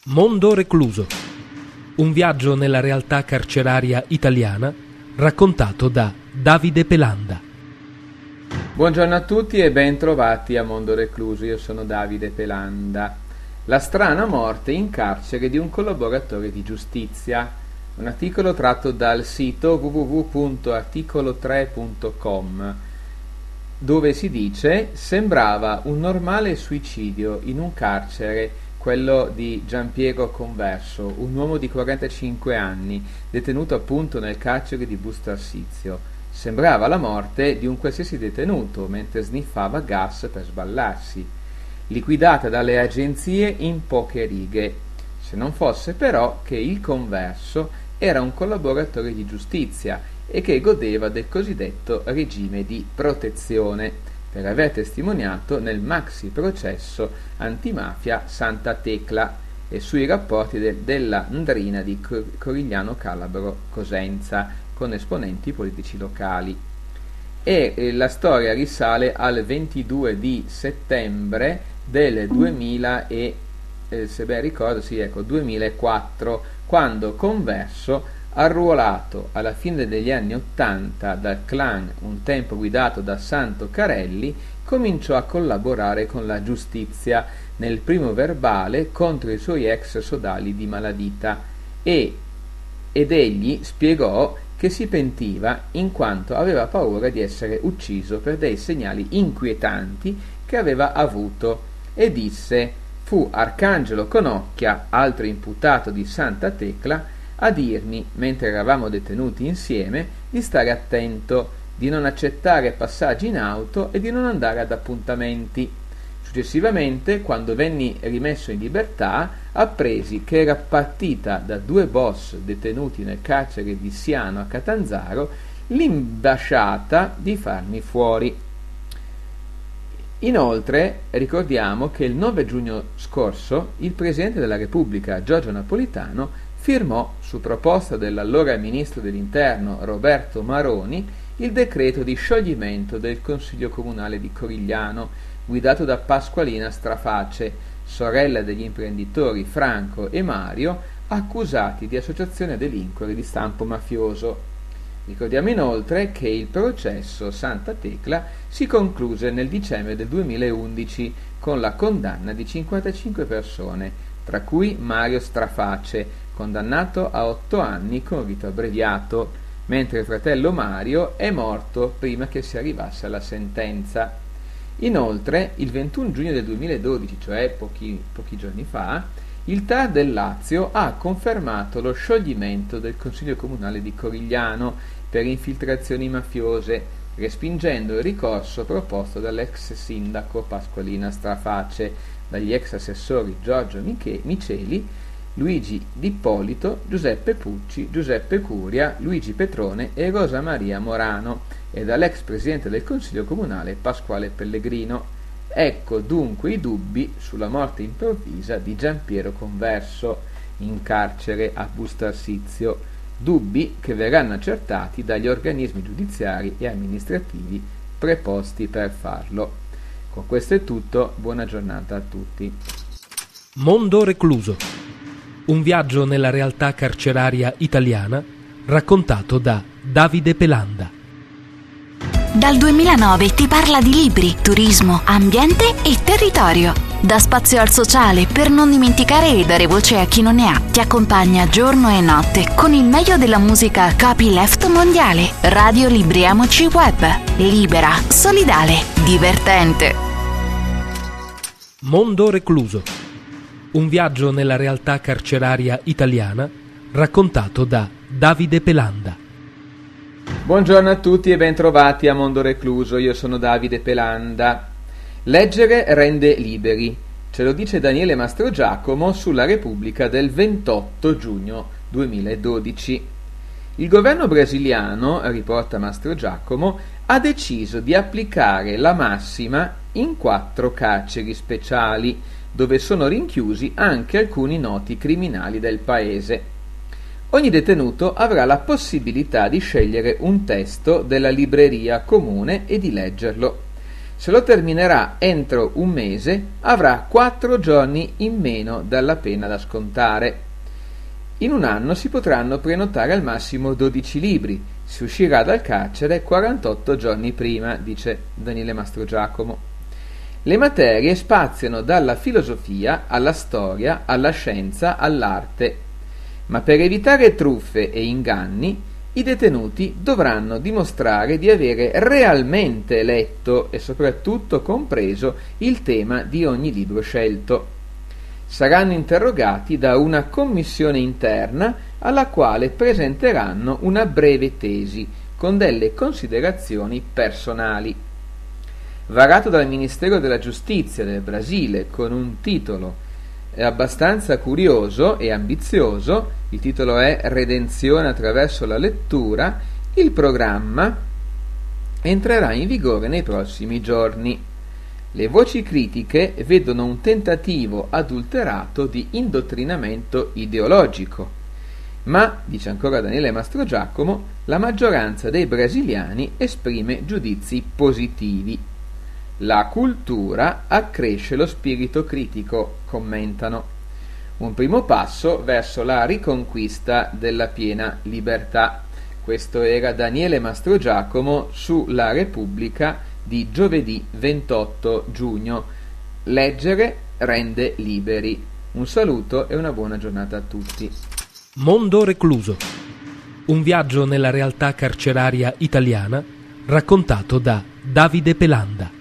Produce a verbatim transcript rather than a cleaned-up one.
Mondo recluso. Un viaggio nella realtà carceraria italiana raccontato da Davide Pelanda. Buongiorno a tutti e ben trovati a Mondo recluso. Io sono Davide Pelanda. La strana morte in carcere di un collaboratore di giustizia. Un articolo tratto dal sito w w w punto articolo tre punto com, dove si dice: sembrava un normale suicidio in un carcere, quello di Giampiero Converso, un uomo di quarantacinque anni, detenuto appunto nel carcere di Busto Arsizio. Sembrava la morte di un qualsiasi detenuto mentre sniffava gas per sballarsi, liquidata dalle agenzie in poche righe, se non fosse però che il Converso era un collaboratore di giustizia e che godeva del cosiddetto regime di protezione per aver testimoniato nel maxi processo antimafia Santa Tecla e sui rapporti de- della Ndrina di Corigliano Calabro Cosenza con esponenti politici locali. E eh, la storia risale al ventidue di settembre del duemila e eh, se ben ricordo sì ecco duemilaquattro, quando Converso, arruolato alla fine degli anni ottanta dal clan un tempo guidato da Santo Carelli, cominciò a collaborare con la giustizia nel primo verbale contro i suoi ex sodali di malavita e, ed egli spiegò che si pentiva in quanto aveva paura di essere ucciso per dei segnali inquietanti che aveva avuto e disse: fu Arcangelo Conocchia, altro imputato di Santa Tecla, a dirmi, mentre eravamo detenuti insieme, di stare attento, di non accettare passaggi in auto e di non andare ad appuntamenti. Successivamente, quando venni rimesso in libertà, appresi che era partita da due boss detenuti nel carcere di Siano a Catanzaro l'imbasciata di farmi fuori. Inoltre ricordiamo che il nove giugno scorso il Presidente della Repubblica Giorgio Napolitano firmò, su proposta dell'allora Ministro dell'Interno Roberto Maroni, il decreto di scioglimento del Consiglio Comunale di Corigliano, guidato da Pasqualina Straface, sorella degli imprenditori Franco e Mario, accusati di associazione a delinquere di stampo mafioso. Ricordiamo inoltre che il processo Santa Tecla si concluse nel dicembre del duemilaundici con la condanna di cinquantacinque persone, tra cui Mario Straface, condannato a otto anni con rito abbreviato, mentre il fratello Mario è morto prima che si arrivasse alla sentenza. Inoltre, il ventuno giugno del duemiladodici, cioè pochi, pochi giorni fa, il T A R del Lazio ha confermato lo scioglimento del Consiglio Comunale di Corigliano per infiltrazioni mafiose, respingendo il ricorso proposto dall'ex sindaco Pasqualina Straface, dagli ex assessori Giorgio Miche- Miceli, Luigi D'Ippolito, Giuseppe Pucci, Giuseppe Curia, Luigi Petrone e Rosa Maria Morano e dall'ex presidente del Consiglio Comunale Pasquale Pellegrino. Ecco dunque i dubbi sulla morte improvvisa di Giampiero Converso in carcere a Busto Arsizio, dubbi che verranno accertati dagli organismi giudiziari e amministrativi preposti per farlo. Con questo è tutto, buona giornata a tutti. Mondo recluso. Un viaggio nella realtà carceraria italiana raccontato da Davide Pelanda. Dal duemilanove ti parla di libri, turismo, ambiente e territorio. Dà spazio al sociale per non dimenticare e dare voce a chi non ne ha. Ti accompagna giorno e notte con il meglio della musica copyleft mondiale. Radio Libriamoci Web. Libera, solidale, divertente. Mondo recluso. Un viaggio nella realtà carceraria italiana raccontato da Davide Pelanda. Buongiorno a tutti e ben trovati a Mondo recluso. Io sono Davide Pelanda. Leggere rende liberi, ce lo dice Daniele Mastrogiacomo sulla Repubblica del ventotto giugno duemiladodici. Il governo brasiliano, riporta Mastrogiacomo, ha deciso di applicare la massima in quattro carceri speciali, dove sono rinchiusi anche alcuni noti criminali del paese. Ogni detenuto avrà la possibilità di scegliere un testo della libreria comune e di leggerlo. Se lo terminerà entro un mese, avrà quattro giorni in meno dalla pena da scontare. In un anno si potranno prenotare al massimo dodici libri. Si uscirà dal carcere quarantotto giorni prima, dice Daniele Mastrogiacomo. Le materie spaziano dalla filosofia alla storia, alla scienza, all'arte. Ma per evitare truffe e inganni, i detenuti dovranno dimostrare di avere realmente letto e soprattutto compreso il tema di ogni libro scelto. Saranno interrogati da una commissione interna alla quale presenteranno una breve tesi con delle considerazioni personali. Varato dal Ministero della Giustizia del Brasile con un titolo abbastanza curioso e ambizioso, il titolo è Redenzione attraverso la lettura, il programma entrerà in vigore nei prossimi giorni. Le voci critiche vedono un tentativo adulterato di indottrinamento ideologico, ma, dice ancora Daniele Mastrogiacomo, la maggioranza dei brasiliani esprime giudizi positivi. La cultura accresce lo spirito critico, commentano. Un primo passo verso la riconquista della piena libertà. Questo era Daniele Mastrogiacomo su La Repubblica di giovedì ventotto giugno. Leggere rende liberi. Un saluto e una buona giornata a tutti. Mondo recluso. Un viaggio nella realtà carceraria italiana raccontato da Davide Pelanda.